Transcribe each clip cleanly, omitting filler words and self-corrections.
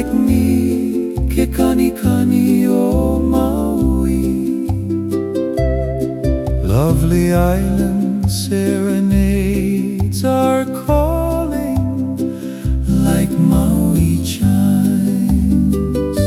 like me, ke kani kani o Maui. Lovely island serenades are calling like Maui chimes.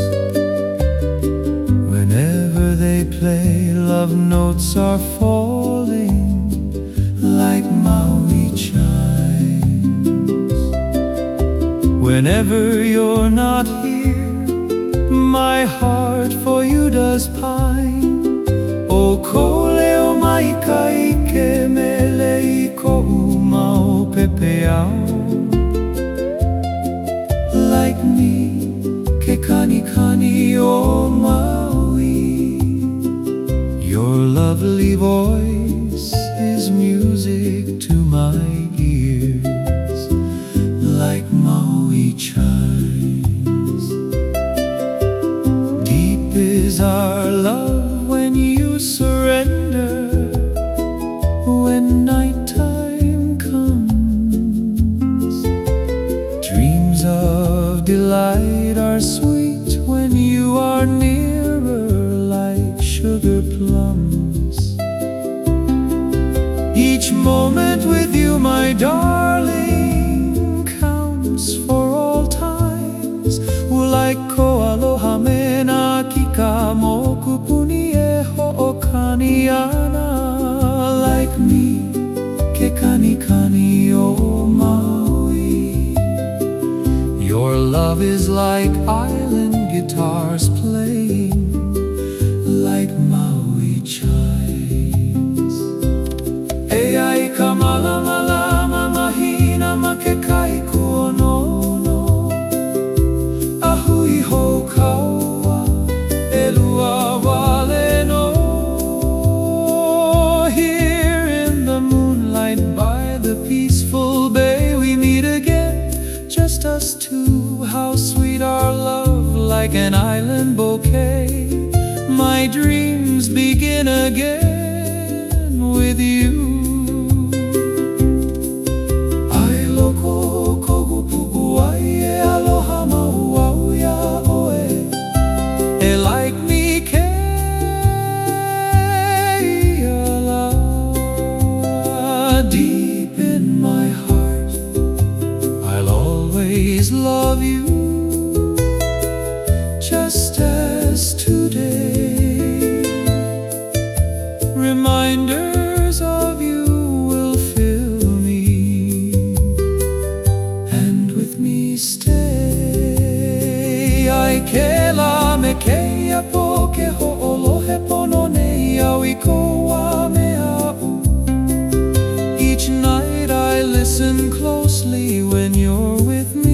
Whenever they play, love notes are falling like Maui chimes. Whenever you're not here, my heart for you does pine. O ko leo mai ka ike mele I ko umau pepeau. Like me, ke kani kani o Maui. Your lovely voice is music to my ears, like Maui chimes. Deep is our love when you surrender. When nighttime comes, dreams of delight are sweet when you are nearer, like sugar plums. Each moment with you, my darling, counts for all times. Like ko aloha me na kika mo kupuni e ho'okani ana. Like me, ke kani kani o Maui. Your love is like island guitars playing like Maui chimes. E ai ka malama lama mahina ma ke kai kuonono. Ahui ho kaua e lua wale no. Here in the moonlight by the peaceful bay, we meet again, just us two. How sweet our love, like an island bouquet. My dreams begin again with you. Ai loko kogu pupu ai e aloha mahuau ya oe. E like me ke ala. Deep in my heart, I'll always love you, just as today. Reminders of you will fill me, and with me stay. Ai ke la me ke apo ke ho'olohe pono nei au I ko wa me au. Each night I listen closely when you're with me.